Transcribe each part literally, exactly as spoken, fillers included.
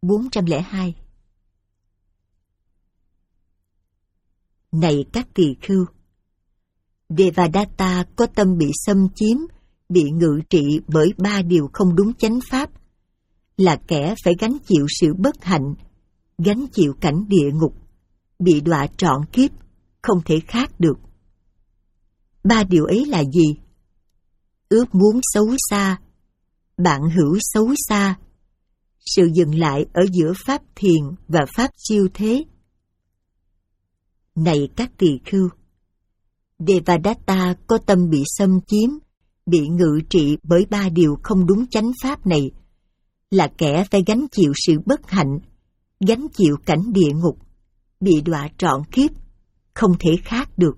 bốn trăm lẻ hai. Này các tỳ khưu, Devadatta có tâm bị xâm chiếm, bị ngự trị bởi ba điều không đúng chánh pháp, là kẻ phải gánh chịu sự bất hạnh, gánh chịu cảnh địa ngục, bị đọa trọn kiếp, không thể khác được. Ba điều ấy là gì? Ước muốn xấu xa, bạn hữu xấu xa, sự dừng lại ở giữa pháp thiền và pháp siêu thế. Này các tỳ khưu, Devadatta có tâm bị xâm chiếm, bị ngự trị bởi ba điều không đúng chánh pháp này, là kẻ phải gánh chịu sự bất hạnh, gánh chịu cảnh địa ngục, bị đọa trọn kiếp, không thể khác được.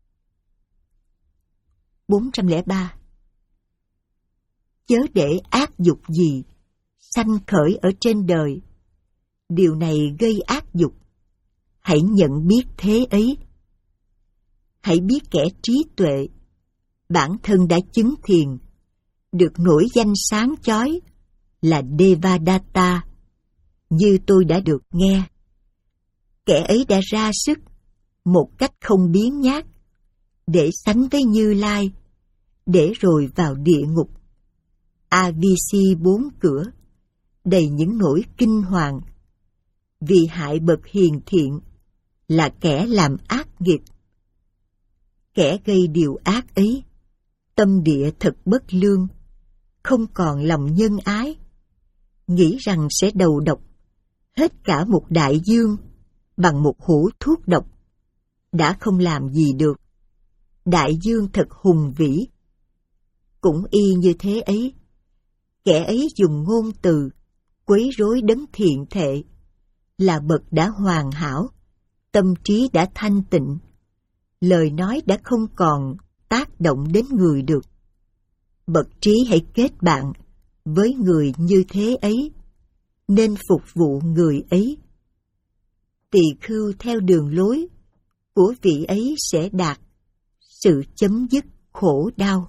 bốn trăm lẻ ba. Chớ để ác dục gì sanh khởi ở trên đời, điều này gây ác dục, hãy nhận biết thế ấy. Hãy biết kẻ trí tuệ, bản thân đã chứng thiền, được nổi danh sáng chói là Devadatta, như tôi đã được nghe. Kẻ ấy đã ra sức, một cách không biếng nhác, để sánh với Như Lai, để rồi vào địa ngục. a vê xê bốn cửa, đầy những nỗi kinh hoàng, vì hại bậc hiền thiện, là kẻ làm ác nghiệp. Kẻ gây điều ác ấy, tâm địa thật bất lương, không còn lòng nhân ái, nghĩ rằng sẽ đầu độc hết cả một đại dương bằng một hũ thuốc độc, đã không làm gì được. Đại dương thật hùng vĩ. Cũng y như thế ấy, kẻ ấy dùng ngôn từ quấy rối đấng thiện thệ, là bậc đã hoàn hảo, tâm trí đã thanh tịnh, lời nói đã không còn tác động đến người được. Bậc trí hãy kết bạn với người như thế ấy, nên phục vụ người ấy. Tỳ khưu theo đường lối của vị ấy sẽ đạt sự chấm dứt khổ đau.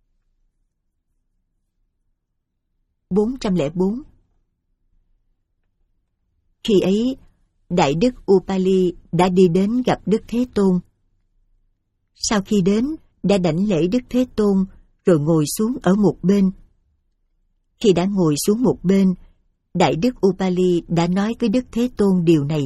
bốn trăm lẻ bốn. Khi ấy, Đại đức Upali đã đi đến gặp Đức Thế Tôn. Sau khi đến, đã đảnh lễ Đức Thế Tôn rồi ngồi xuống ở một bên. Khi đã ngồi xuống một bên, Đại đức Upali đã nói với Đức Thế Tôn điều này.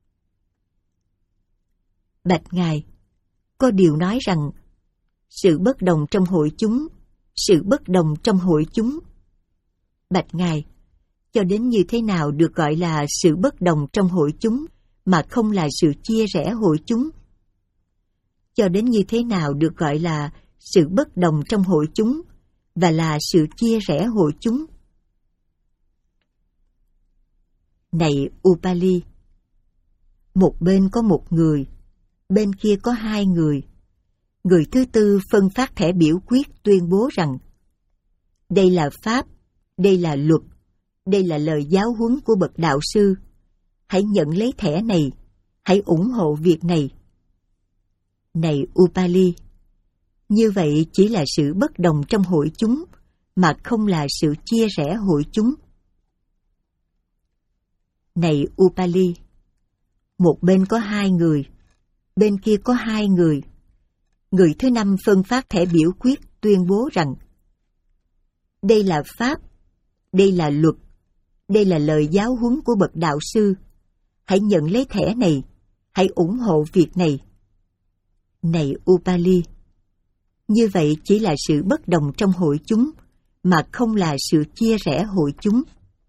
Bạch Ngài, có điều nói rằng sự bất đồng trong hội chúng, sự bất đồng trong hội chúng. Bạch Ngài, cho đến như thế nào được gọi là sự bất đồng trong hội chúng mà không là sự chia rẽ hội chúng? Cho đến như thế nào được gọi là sự bất đồng trong hội chúng và là sự chia rẽ hội chúng? Này Upali, một bên có một người, bên kia có hai người. Người thứ tư phân phát thẻ biểu quyết tuyên bố rằng đây là pháp, đây là luật, đây là lời giáo huấn của bậc đạo sư. Hãy nhận lấy thẻ này, hãy ủng hộ việc này. Này Upali, như vậy chỉ là sự bất đồng trong hội chúng, mà không là sự chia rẽ hội chúng. Này Upali, một bên có hai người, bên kia có hai người. Người thứ năm phân phát thẻ biểu quyết tuyên bố rằng đây là pháp, đây là luật, đây là lời giáo huấn của bậc đạo sư. Hãy nhận lấy thẻ này, hãy ủng hộ việc này. Này Upali, như vậy chỉ là sự bất đồng trong hội chúng, mà không là sự chia rẽ hội chúng.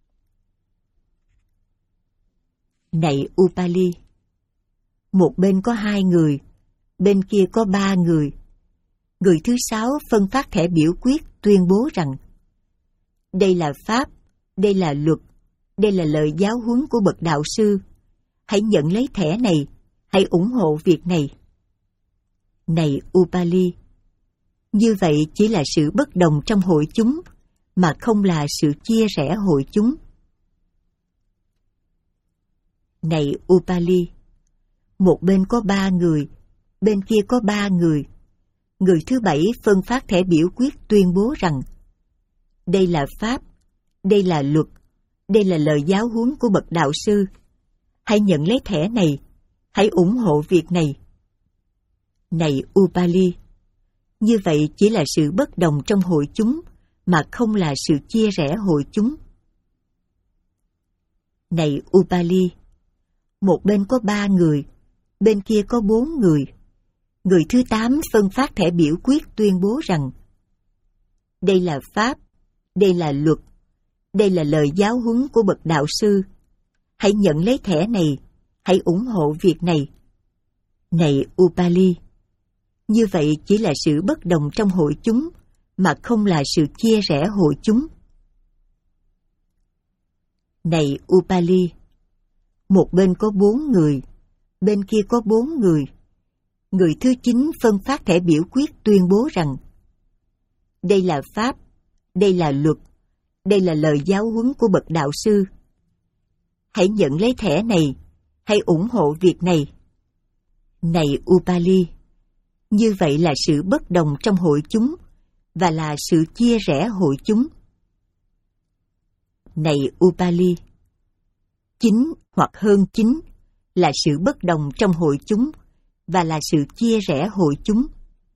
Này Upali, một bên có hai người, bên kia có ba người. Người thứ sáu phân phát thẻ biểu quyết tuyên bố rằng đây là pháp, đây là luật, đây là lời giáo huấn của bậc đạo sư. Hãy nhận lấy thẻ này, hãy ủng hộ việc này. Này Upali, như vậy chỉ là sự bất đồng trong hội chúng, mà không là sự chia rẽ hội chúng. Này Upali, một bên có ba người, bên kia có ba người. Người thứ bảy phân phát thẻ biểu quyết tuyên bố rằng đây là pháp, đây là luật, Đây là lời giáo huấn của bậc đạo sư. Hãy nhận lấy thẻ này, hãy ủng hộ việc này. Này Upali, như vậy chỉ là sự bất đồng trong hội chúng, mà không là sự chia rẽ hội chúng. Này Upali, một bên có ba người, bên kia có bốn người. Người thứ tám phân phát thẻ biểu quyết tuyên bố rằng đây là pháp, đây là luật, đây là lời giáo huấn của bậc đạo sư. Hãy nhận lấy thẻ này, hãy ủng hộ việc này. Này Upali, như vậy chỉ là sự bất đồng trong hội chúng, mà không là sự chia rẽ hội chúng. Này Upali, một bên có bốn người, bên kia có bốn người. Người thứ chín phân phát thẻ biểu quyết tuyên bố rằng đây là pháp, đây là luật, đây là lời giáo huấn của bậc đạo sư. Hãy nhận lấy thẻ này, hãy ủng hộ việc này. Này Upali, như vậy là sự bất đồng trong hội chúng, và là sự chia rẽ hội chúng. Này Upali, chín hoặc hơn chín là sự bất đồng trong hội chúng, và là sự chia rẽ hội chúng.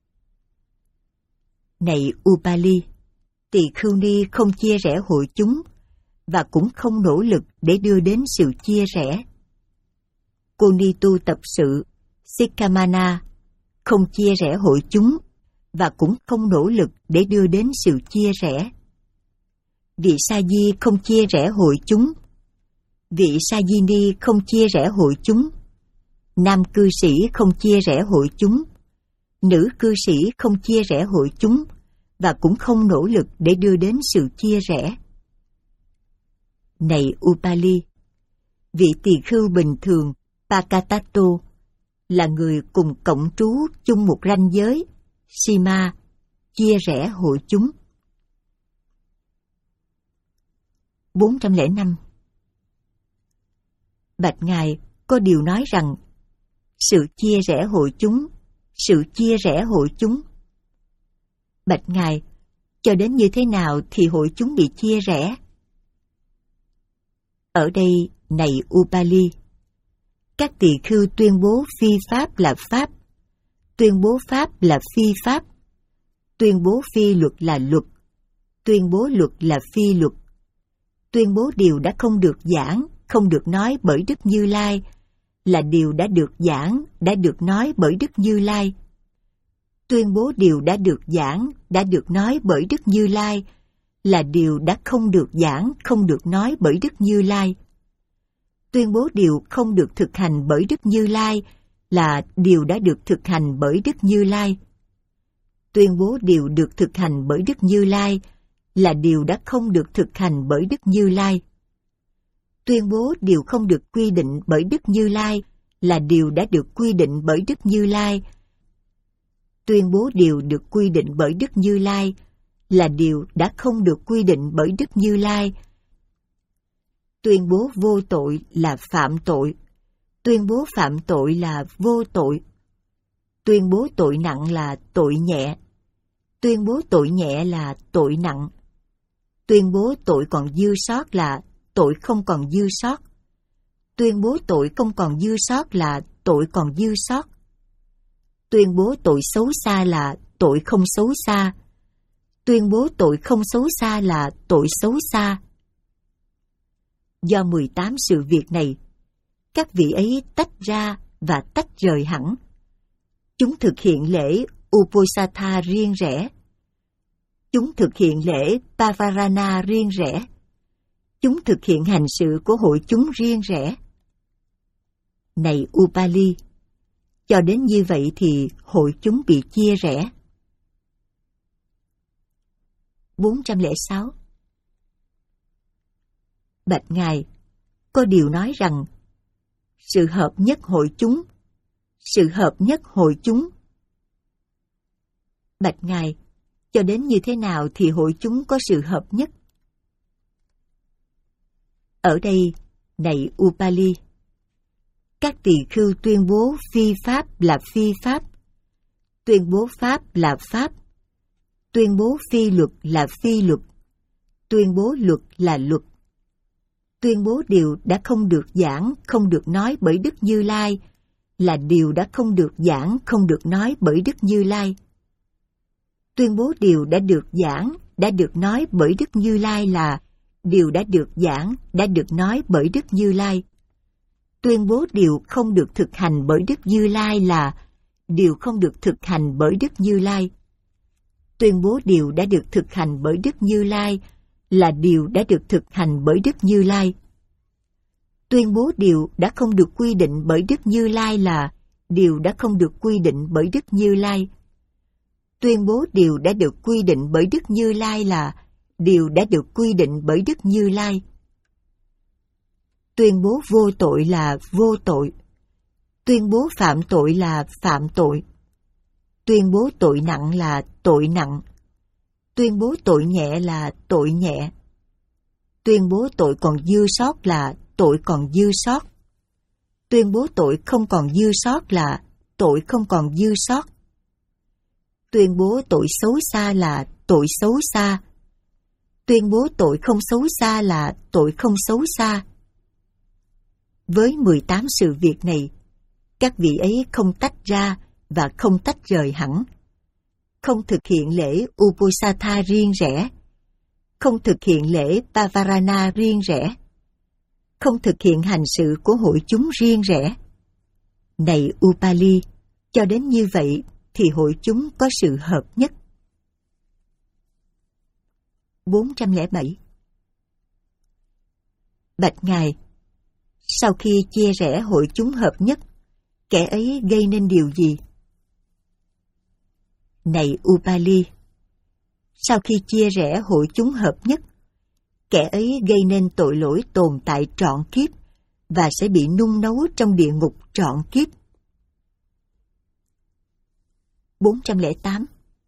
Này Upali, tỳ khưu ni không chia rẽ hội chúng, và cũng không nỗ lực để đưa đến sự chia rẽ. Cô ni tu tập sự Sikhamana không chia rẽ hội chúng, và cũng không nỗ lực để đưa đến sự chia rẽ. Vị sa di không chia rẽ hội chúng. Vị sa di ni không chia rẽ hội chúng. Nam cư sĩ không chia rẽ hội chúng. Nữ cư sĩ không chia rẽ hội chúng, và cũng không nỗ lực để đưa đến sự chia rẽ. Này Upali, vị tỳ khưu bình thường Pakatato là người cùng cộng trú chung một ranh giới Sima, chia rẽ hội chúng. bốn trăm lẻ năm. Bạch Ngài, có điều nói rằng sự chia rẽ hội chúng, sự chia rẽ hội chúng. Bạch Ngài, cho đến như thế nào thì hội chúng bị chia rẽ? Ở đây, này Upali, các tỳ khưu tuyên bố phi pháp là pháp, tuyên bố pháp là phi pháp, tuyên bố phi luật là luật, tuyên bố luật là phi luật, tuyên bố điều đã không được giảng, không được nói bởi Đức Như Lai, là điều đã được giảng, đã được nói bởi Đức Như Lai. Tuyên bố điều đã được giảng, đã được nói bởi Đức Như Lai, là điều đã không được giảng, không được nói bởi Đức Như Lai. Tuyên bố điều không được thực hành bởi Đức Như Lai, là điều đã được thực hành bởi Đức Như Lai. Tuyên bố điều được thực hành bởi Đức Như Lai, là điều đã không được thực hành bởi Đức Như Lai. Tuyên bố điều không được quy định bởi Đức Như Lai, là điều đã được quy định bởi Đức Như Lai. Tuyên bố điều được quy định bởi Đức Như Lai, là điều đã không được quy định bởi Đức Như Lai. Tuyên bố vô tội là phạm tội. Tuyên bố phạm tội là vô tội. Tuyên bố tội nặng là tội nhẹ. Tuyên bố tội nhẹ là tội nặng. Tuyên bố tội còn dư sót là tội không còn dư sót. Tuyên bố tội không còn dư sót là tội còn dư sót. Tuyên bố tội xấu xa là tội không xấu xa. Tuyên bố tội không xấu xa là tội xấu xa. Do mười tám sự việc này, các vị ấy tách ra và tách rời hẳn. Chúng thực hiện lễ Uposatha riêng rẽ. Chúng thực hiện lễ Pavarana riêng rẽ. Chúng thực hiện hành sự của hội chúng riêng rẽ. Này Upali, cho đến như vậy thì hội chúng bị chia rẽ. bốn trăm lẻ sáu. Bạch Ngài, có điều nói rằng sự hợp nhất hội chúng, sự hợp nhất hội chúng. Bạch Ngài, cho đến như thế nào thì hội chúng có sự hợp nhất? Ở đây, này Upali, các tỳ khưu tuyên bố phi pháp là phi pháp, tuyên bố pháp là pháp, tuyên bố phi luật là phi luật, tuyên bố luật là luật, Tuyên bố điều đã không được giảng, không được nói bởi Đức Như Lai là điều đã không được giảng, không được nói bởi Đức Như Lai. Tuyên bố điều đã được giảng, đã được nói bởi Đức Như Lai là điều đã được giảng, đã được nói bởi Đức Như Lai. Tuyên bố điều không được thực hành bởi Đức Như Lai là điều không được thực hành bởi Đức Như Lai. Tuyên bố điều đã được thực hành bởi Đức Như Lai là điều đã được thực hành bởi Đức Như Lai. Tuyên bố điều đã không được quy định bởi Đức Như Lai là điều đã không được quy định bởi Đức Như Lai. Tuyên bố điều đã được quy định bởi Đức Như Lai là điều đã được quy định bởi Đức Như Lai. Tuyên bố vô tội là vô tội. Tuyên bố phạm tội là phạm tội. Tuyên bố tội nặng là tội nặng. Tuyên bố tội nhẹ là tội nhẹ. Tuyên bố tội còn dư sót là tội còn dư sót. Tuyên bố tội không còn dư sót là tội không còn dư sót. Tuyên bố tội xấu xa là tội xấu xa. Tuyên bố tội không xấu xa là tội không xấu xa. Với mười tám sự việc này, các vị ấy không tách ra và không tách rời hẳn. Không thực hiện lễ Uposatha riêng rẽ. Không thực hiện lễ Pavarana riêng rẽ. Không thực hiện hành sự của hội chúng riêng rẽ. Này Upali, cho đến như vậy thì hội chúng có sự hợp nhất. bốn trăm lẻ bảy. Bạch Ngài, sau khi chia rẽ hội chúng hợp nhất, kẻ ấy gây nên điều gì? Này Upali, sau khi chia rẽ hội chúng hợp nhất, kẻ ấy gây nên tội lỗi tồn tại trọn kiếp và sẽ bị nung nấu trong địa ngục trọn kiếp. bốn trăm lẻ tám.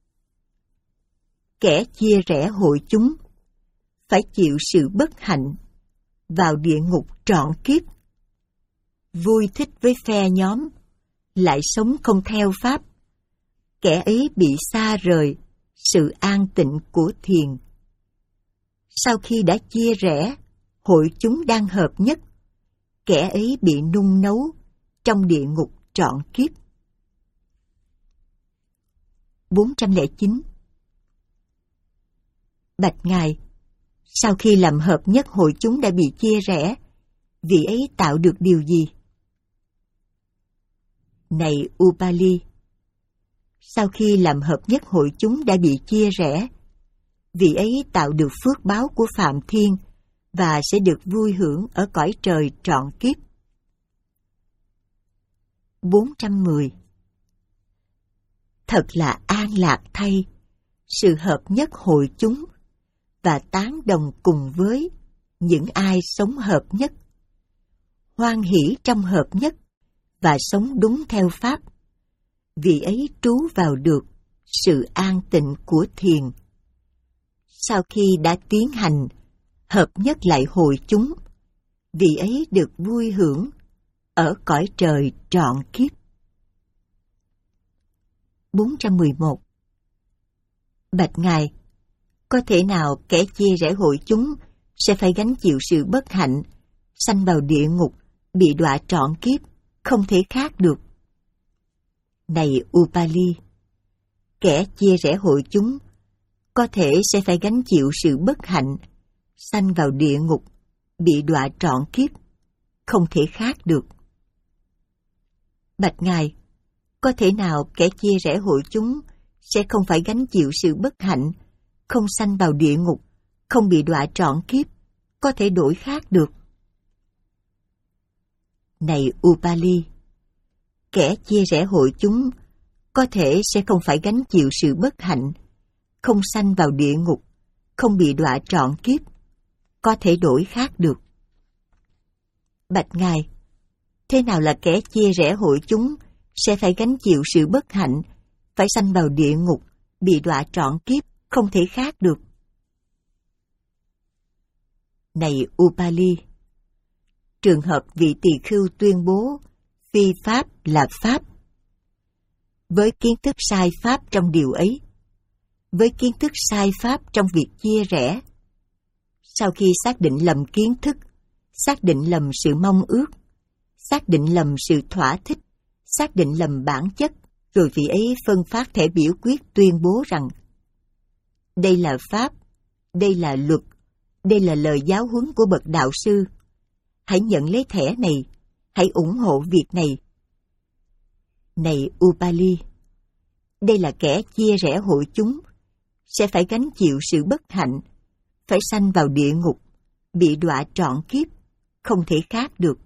Kẻ chia rẽ hội chúng phải chịu sự bất hạnh, vào địa ngục trọn kiếp. Vui thích với phe nhóm, lại sống không theo pháp. Kẻ ấy bị xa rời sự an tịnh của thiền. Sau khi đã chia rẽ, hội chúng đang hợp nhất, kẻ ấy bị nung nấu trong địa ngục trọn kiếp. bốn trăm lẻ chín. Bạch Ngài, sau khi làm hợp nhất hội chúng đã bị chia rẽ, vị ấy tạo được điều gì? Này Upali, sau khi làm hợp nhất hội chúng đã bị chia rẽ, vị ấy tạo được phước báo của Phạm Thiên và sẽ được vui hưởng ở cõi trời trọn kiếp. bốn trăm mười. Thật là an lạc thay, sự hợp nhất hội chúng và tán đồng cùng với những ai sống hợp nhất, hoan hỷ trong hợp nhất và sống đúng theo pháp. Vị ấy trú vào được sự an tịnh của thiền. Sau khi đã tiến hành hợp nhất lại hội chúng, vị ấy được vui hưởng ở cõi trời trọn kiếp. bốn trăm mười một. Bạch Ngài, có thể nào kẻ chia rẽ hội chúng sẽ phải gánh chịu sự bất hạnh, sanh vào địa ngục, bị đọa trọn kiếp, không thể khác được? Này Upali, kẻ chia rẽ hội chúng có thể sẽ phải gánh chịu sự bất hạnh, sanh vào địa ngục, bị đọa trọn kiếp, không thể khác được. Bạch Ngài, có thể nào kẻ chia rẽ hội chúng sẽ không phải gánh chịu sự bất hạnh, không sanh vào địa ngục, không bị đọa trọn kiếp, có thể đổi khác được? Này Upali, kẻ chia rẽ hội chúng có thể sẽ không phải gánh chịu sự bất hạnh, không sanh vào địa ngục, không bị đọa trọn kiếp, có thể đổi khác được. Bạch Ngài, thế nào là kẻ chia rẽ hội chúng sẽ phải gánh chịu sự bất hạnh, phải sanh vào địa ngục, bị đọa trọn kiếp, không thể khác được? Này Upali, trường hợp vị tỳ khưu tuyên bố phi pháp là pháp, với kiến thức sai pháp trong điều ấy, với kiến thức sai pháp trong việc chia rẽ, sau khi xác định lầm kiến thức, xác định lầm sự mong ước, xác định lầm sự thỏa thích, xác định lầm bản chất, rồi vị ấy phân phát thẻ biểu quyết tuyên bố rằng đây là pháp, đây là luật, đây là lời giáo huấn của bậc đạo sư. Hãy nhận lấy thẻ này, hãy ủng hộ việc này. Này Upali, đây là kẻ chia rẽ hội chúng, sẽ phải gánh chịu sự bất hạnh, phải sanh vào địa ngục, bị đọa trọn kiếp, không thể khác được.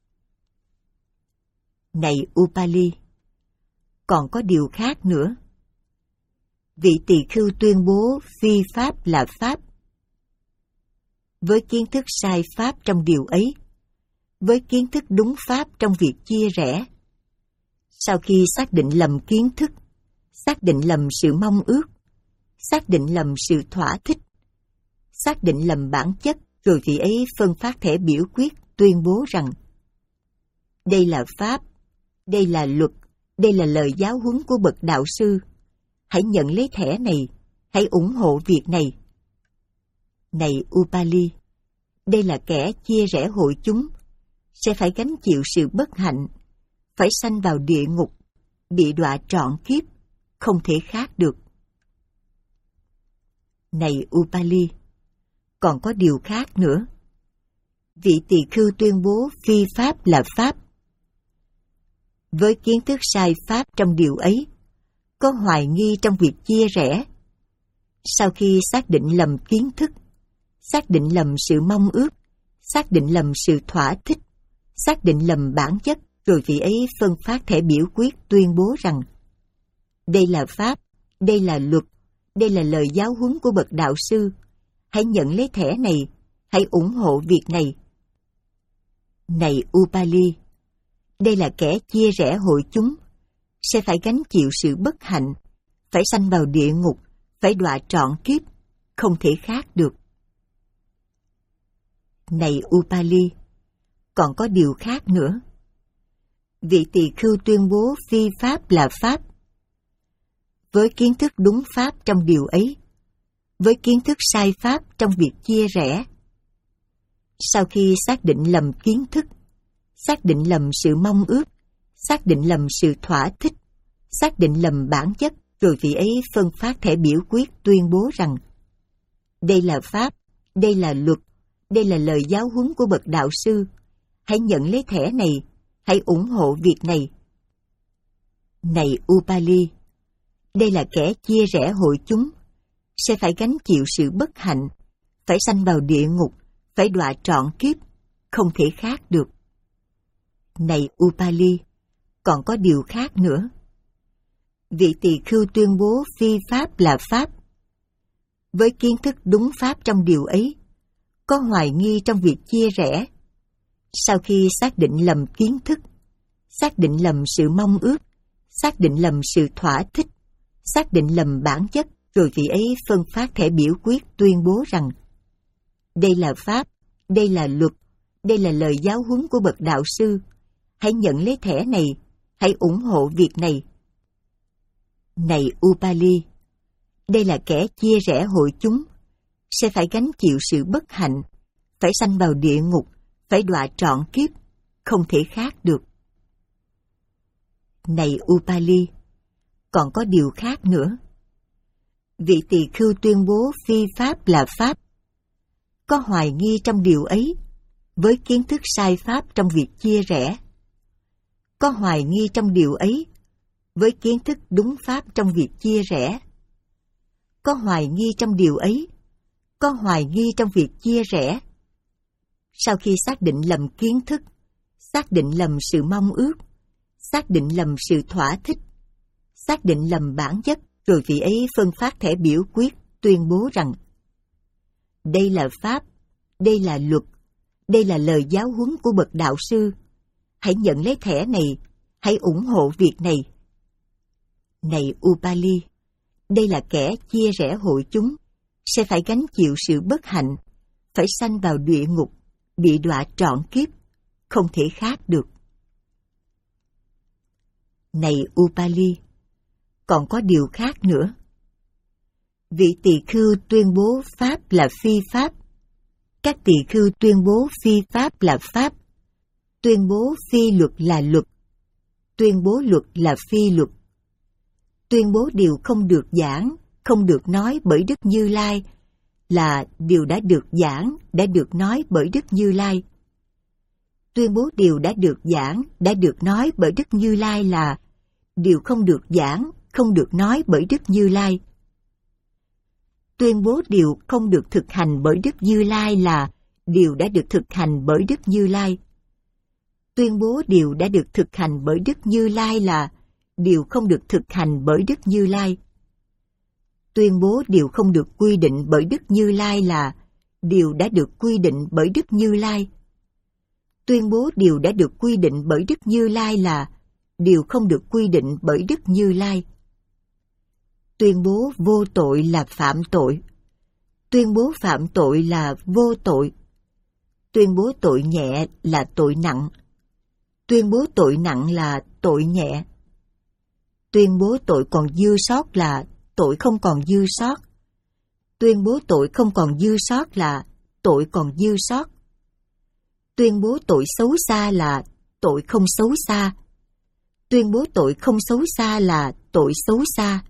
Này Upali, còn có điều khác nữa. Vị tỳ khưu tuyên bố phi pháp là pháp. Với kiến thức sai pháp trong điều ấy, với kiến thức đúng pháp trong việc chia rẽ, sau khi xác định lầm kiến thức, xác định lầm sự mong ước, xác định lầm sự thỏa thích, xác định lầm bản chất, rồi vị ấy phân phát thẻ biểu quyết tuyên bố rằng đây là pháp, đây là luật, đây là lời giáo huấn của bậc đạo sư. Hãy nhận lấy thẻ này, hãy ủng hộ việc này. Này Upali, đây là kẻ chia rẽ hội chúng, sẽ phải gánh chịu sự bất hạnh, phải sanh vào địa ngục, bị đọa trọn kiếp, không thể khác được. Này Upali, còn có điều khác nữa. Vị tỳ khưu tuyên bố phi pháp là pháp. Với kiến thức sai pháp trong điều ấy, có hoài nghi trong việc chia rẽ. Sau khi xác định lầm kiến thức, xác định lầm sự mong ước, xác định lầm sự thỏa thích, xác định lầm bản chất, rồi vị ấy phân phát thẻ biểu quyết tuyên bố rằng đây là pháp, đây là luật, đây là lời giáo huấn của bậc đạo sư. Hãy nhận lấy thẻ này, hãy ủng hộ việc này. Này Upali, đây là kẻ chia rẽ hội chúng, sẽ phải gánh chịu sự bất hạnh, phải sanh vào địa ngục, phải đọa trọn kiếp, không thể khác được. Này Upali, còn có điều khác nữa. Vị tỳ khưu tuyên bố phi pháp là pháp. Với kiến thức đúng pháp trong điều ấy, với kiến thức sai pháp trong việc chia rẽ, sau khi xác định lầm kiến thức, xác định lầm sự mong ước, xác định lầm sự thỏa thích, xác định lầm bản chất, rồi vị ấy phân phát thẻ biểu quyết tuyên bố rằng đây là pháp, đây là luật, đây là lời giáo huấn của bậc đạo sư. Hãy nhận lấy thẻ này, hãy ủng hộ việc này. Này Upali, đây là kẻ chia rẽ hội chúng, sẽ phải gánh chịu sự bất hạnh, phải sanh vào địa ngục, phải đọa trọn kiếp, không thể khác được. Này Upali, còn có điều khác nữa. Vị tỳ khưu tuyên bố phi pháp là pháp. Với kiến thức đúng pháp trong điều ấy, có hoài nghi trong việc chia rẽ. Sau khi xác định lầm kiến thức, xác định lầm sự mong ước, xác định lầm sự thỏa thích, xác định lầm bản chất, rồi vị ấy phân phát thẻ biểu quyết tuyên bố rằng đây là pháp, đây là luật, đây là lời giáo huấn của bậc đạo sư. Hãy nhận lấy thẻ này, hãy ủng hộ việc này. Này Upali, đây là kẻ chia rẽ hội chúng, sẽ phải gánh chịu sự bất hạnh, phải sanh vào địa ngục, phải đọa trọn kiếp, không thể khác được. Này Upali, còn có điều khác nữa. Vị tỳ khưu tuyên bố phi pháp là pháp. Có hoài nghi trong điều ấy, với kiến thức sai pháp trong việc chia rẽ. Có hoài nghi trong điều ấy, với kiến thức đúng pháp trong việc chia rẽ. Có hoài nghi trong điều ấy, có hoài nghi trong việc chia rẽ. Sau khi xác định lầm kiến thức, xác định lầm sự mong ước, xác định lầm sự thỏa thích, xác định lầm bản chất, rồi vị ấy phân phát thẻ biểu quyết tuyên bố rằng đây là pháp, đây là luật, đây là lời giáo huấn của bậc đạo sư. Hãy nhận lấy thẻ này, hãy ủng hộ việc này. Này Upali, đây là kẻ chia rẽ hội chúng, sẽ phải gánh chịu sự bất hạnh, phải sanh vào địa ngục, bị đọa trọn kiếp, không thể khác được. Này Upali, còn có điều khác nữa. Vị tỳ khưu tuyên bố pháp là phi pháp. các tỳ khưu tuyên bố phi pháp là pháp, tuyên bố phi luật là luật, tuyên bố luật là phi luật, tuyên bố điều không được giảng, không được nói bởi Đức Như Lai là điều đã được giảng, đã được nói bởi Đức Như Lai. Tuyên bố điều đã được giảng, đã được nói bởi Đức Như Lai là điều không được giảng, không được nói bởi Đức Như Lai. Tuyên bố điều không được thực hành bởi Đức Như Lai là điều đã được thực hành bởi Đức Như Lai. Tuyên bố điều đã được thực hành bởi Đức Như Lai là điều không được thực hành bởi Đức Như Lai. Tuyên bố điều không được quy định bởi Đức Như Lai là điều đã được quy định bởi Đức Như Lai. Tuyên bố điều đã được quy định bởi Đức Như Lai là điều không được quy định bởi Đức Như Lai. Tuyên bố vô tội là phạm tội. Tuyên bố phạm tội là vô tội. Tuyên bố tội nhẹ là tội nặng. Tuyên bố tội nặng là tội nhẹ. Tuyên bố tội còn dư sót là tội không còn dư sót. Tuyên bố tội không còn dư sót là tội còn dư sót. Tuyên bố tội xấu xa là tội không xấu xa. Tuyên bố tội không xấu xa là tội xấu xa.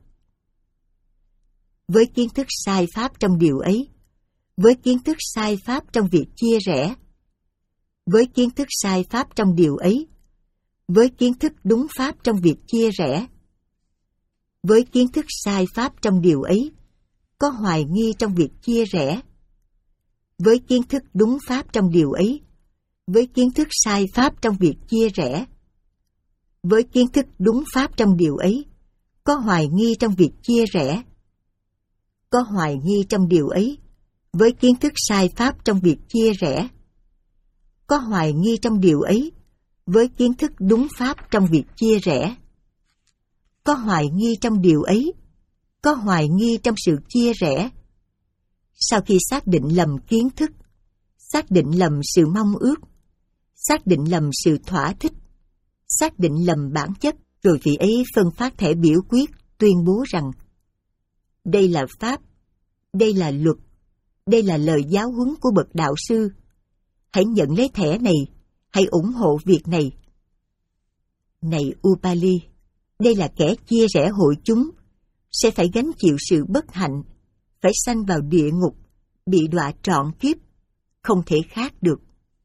Với kiến thức sai pháp trong điều ấy, với kiến thức sai pháp trong việc chia rẽ, với kiến thức sai pháp trong điều ấy, với kiến thức đúng pháp trong việc chia rẽ, với kiến thức sai pháp trong điều ấy, có hoài nghi trong việc chia rẽ, với kiến thức đúng pháp trong điều ấy, với kiến thức sai pháp trong việc chia rẽ, với kiến thức đúng pháp trong điều ấy, có hoài nghi trong việc chia rẽ, có hoài nghi trong điều ấy, với kiến thức sai pháp trong việc chia rẽ, có hoài nghi trong điều ấy, với kiến thức đúng pháp trong việc chia rẽ, có hoài nghi trong điều ấy, có hoài nghi trong sự chia rẽ. Sau khi xác định lầm kiến thức, xác định lầm sự mong ước, xác định lầm sự thỏa thích, xác định lầm bản chất, rồi vị ấy phân phát thẻ biểu quyết tuyên bố rằng đây là pháp, đây là luật, đây là lời giáo huấn của bậc đạo sư. Hãy nhận lấy thẻ này, hãy ủng hộ việc này. Này Upali, đây là kẻ chia rẽ hội chúng, sẽ phải gánh chịu sự bất hạnh, phải sanh vào địa ngục, bị đọa trọn kiếp, không thể khác được.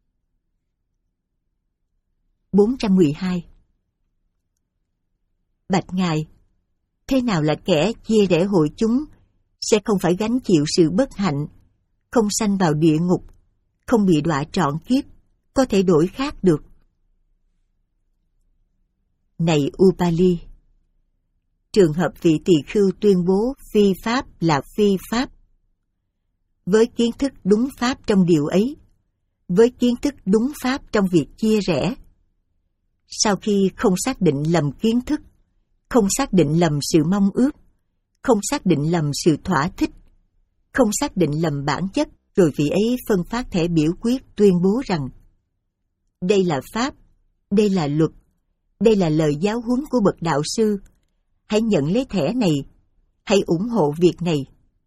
bốn trăm mười hai. Bạch Ngài, thế nào là kẻ chia rẽ hội chúng, sẽ không phải gánh chịu sự bất hạnh, không sanh vào địa ngục, không bị đọa trọn kiếp, có thể đổi khác được? Này Upali, trường hợp vị tỳ khưu tuyên bố phi pháp là phi pháp, với kiến thức đúng pháp trong điều ấy, với kiến thức đúng pháp trong việc chia rẽ, sau khi không xác định lầm kiến thức, không xác định lầm sự mong ước, không xác định lầm sự thỏa thích, không xác định lầm bản chất, rồi vị ấy phân phát thẻ biểu quyết tuyên bố rằng đây là pháp, đây là luật, đây là lời giáo huấn của bậc đạo sư. Hãy nhận lấy thẻ này, hãy ủng hộ việc này.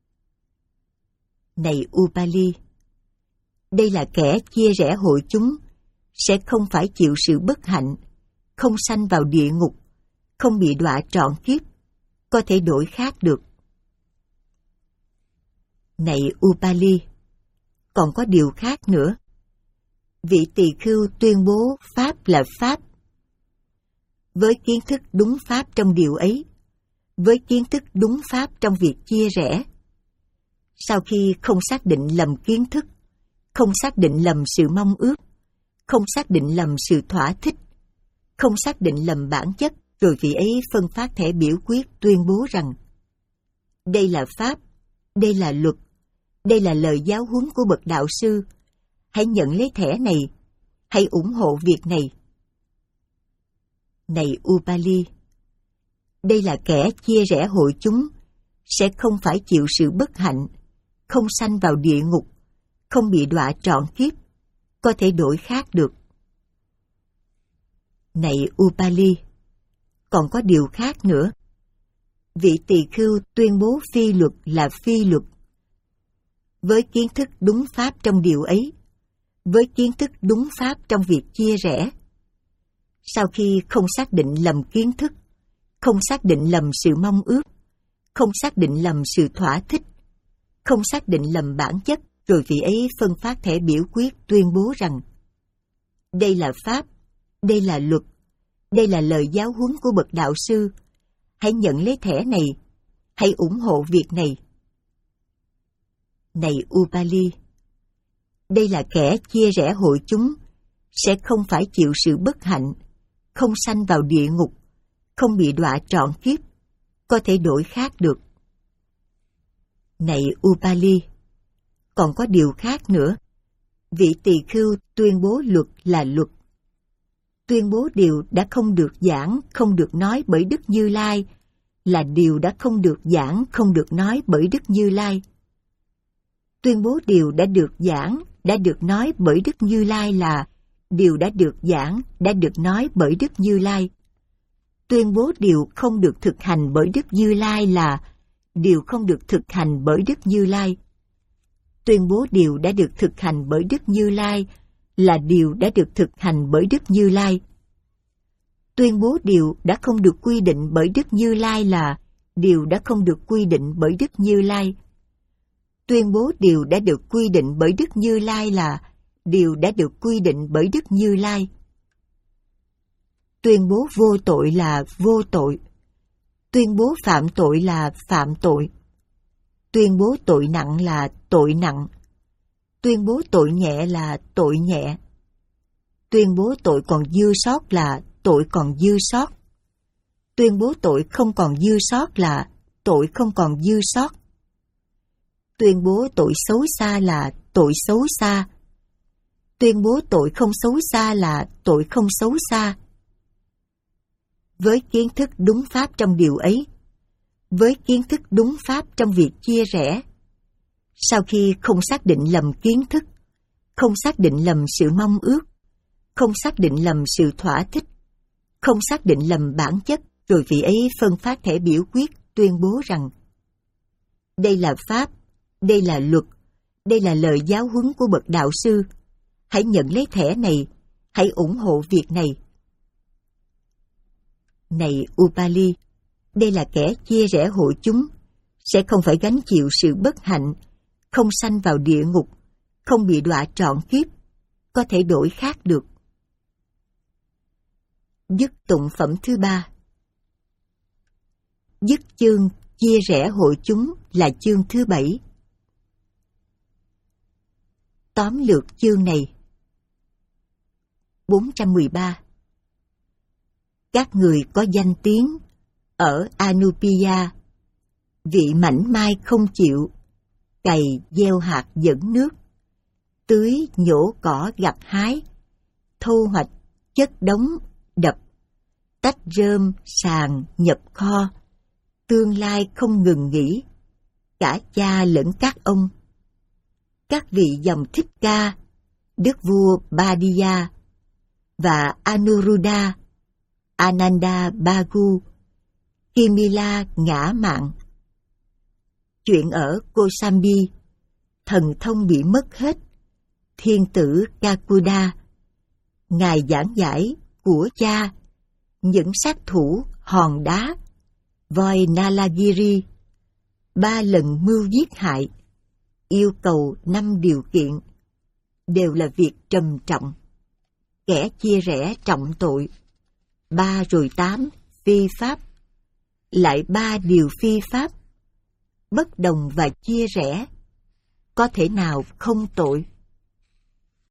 Này Upali, đây là kẻ chia rẽ hội chúng, sẽ không phải chịu sự bất hạnh, không sanh vào địa ngục, không bị đọa trọn kiếp, có thể đổi khác được. Này Upali, còn có điều khác nữa. Vị tỳ khưu tuyên bố pháp là pháp, với kiến thức đúng pháp trong điều ấy, với kiến thức đúng pháp trong việc chia rẽ, sau khi không xác định lầm kiến thức, không xác định lầm sự mong ước, không xác định lầm sự thỏa thích, không xác định lầm bản chất, rồi vị ấy phân phát thẻ biểu quyết tuyên bố rằng đây là pháp, đây là luật, đây là lời giáo huấn của bậc đạo sư. Hãy nhận lấy thẻ này, hãy ủng hộ việc này. Này Upali, đây là kẻ chia rẽ hội chúng, sẽ không phải chịu sự bất hạnh, không sanh vào địa ngục, không bị đọa trọn kiếp, có thể đổi khác được. Này Upali, còn có điều khác nữa. Vị tỳ khưu tuyên bố phi luật là phi luật, với kiến thức đúng pháp trong điều ấy, với kiến thức đúng pháp trong việc chia rẽ. Sau khi không xác định lầm kiến thức, không xác định lầm sự mong ước, không xác định lầm sự thỏa thích, không xác định lầm bản chất, rồi vị ấy phân phát thẻ biểu quyết tuyên bố rằng đây là pháp, đây là luật, đây là lời giáo huấn của bậc đạo sư. Hãy nhận lấy thẻ này, hãy ủng hộ việc này. Này Upali, đây là kẻ chia rẽ hội chúng, sẽ không phải chịu sự bất hạnh, không sanh vào địa ngục, không bị đọa trọn kiếp, có thể đổi khác được. Này Upali, còn có điều khác nữa. Vị tỳ khưu tuyên bố luật là luật. Tuyên bố điều đã không được giảng, không được nói bởi Đức Như Lai, là điều đã không được giảng, không được nói bởi Đức Như Lai. Tuyên bố điều đã được giảng, đã được nói bởi Đức Như Lai là điều đã được giảng, đã được nói bởi Đức Như Lai. Tuyên bố điều không được thực hành bởi Đức Như Lai là điều không được thực hành bởi Đức Như Lai. Tuyên bố điều đã được thực hành bởi Đức Như Lai là điều đã được thực hành bởi Đức Như Lai. Tuyên bố điều đã không được quy định bởi Đức Như Lai là điều đã không được quy định bởi Đức Như Lai. Tuyên bố điều đã được quy định bởi Đức Như Lai là điều đã được quy định bởi Đức Như Lai. Tuyên bố vô tội là vô tội. Tuyên bố phạm tội là phạm tội. Tuyên bố tội nặng là tội nặng. Tuyên bố tội nhẹ là tội nhẹ. Tuyên bố tội còn dư sót là tội còn dư sót. Tuyên bố tội không còn dư sót là tội không còn dư sót. Tuyên bố tội xấu xa là tội xấu xa. Tuyên bố tội không xấu xa là tội không xấu xa. Với kiến thức đúng pháp trong điều ấy, với kiến thức đúng pháp trong việc chia rẽ, sau khi không xác định lầm kiến thức, không xác định lầm sự mong ước, không xác định lầm sự thỏa thích, không xác định lầm bản chất, rồi vị ấy phân phát thẻ biểu quyết tuyên bố rằng đây là pháp, đây là luật, đây là lời giáo huấn của bậc đạo sư. Hãy nhận lấy thẻ này, hãy ủng hộ việc này. Này Upali, đây là kẻ chia rẽ hội chúng, sẽ không phải gánh chịu sự bất hạnh, không sanh vào địa ngục, không bị đọa trọn kiếp, có thể đổi khác được. Dứt tụng phẩm thứ ba. Dứt chương chia rẽ hội chúng là chương thứ bảy. Tóm lược chương này. bốn trăm mười ba. Các người có danh tiếng ở Anupiya, vị mảnh mai không chịu, cày gieo hạt dẫn nước, tưới nhổ cỏ gặt hái, thu hoạch chất đống đập, tách rơm sàn nhập kho, tương lai không ngừng nghỉ, cả cha lẫn các ông. Các vị dòng Thích Ca, Đức vua Badiya và Anuruddha, Ananda Bagu, Kimila ngã mạng. Chuyện ở Kosambi, thần thông bị mất hết, thiên tử Kakuda, ngài giảng giải của cha, những sát thủ hòn đá, voi Nalagiri, ba lần mưu giết hại, yêu cầu năm điều kiện, đều là việc trầm trọng. Kẻ chia rẽ trọng tội, ba rồi tám phi pháp, lại ba điều phi pháp, bất đồng và chia rẽ, có thể nào không tội?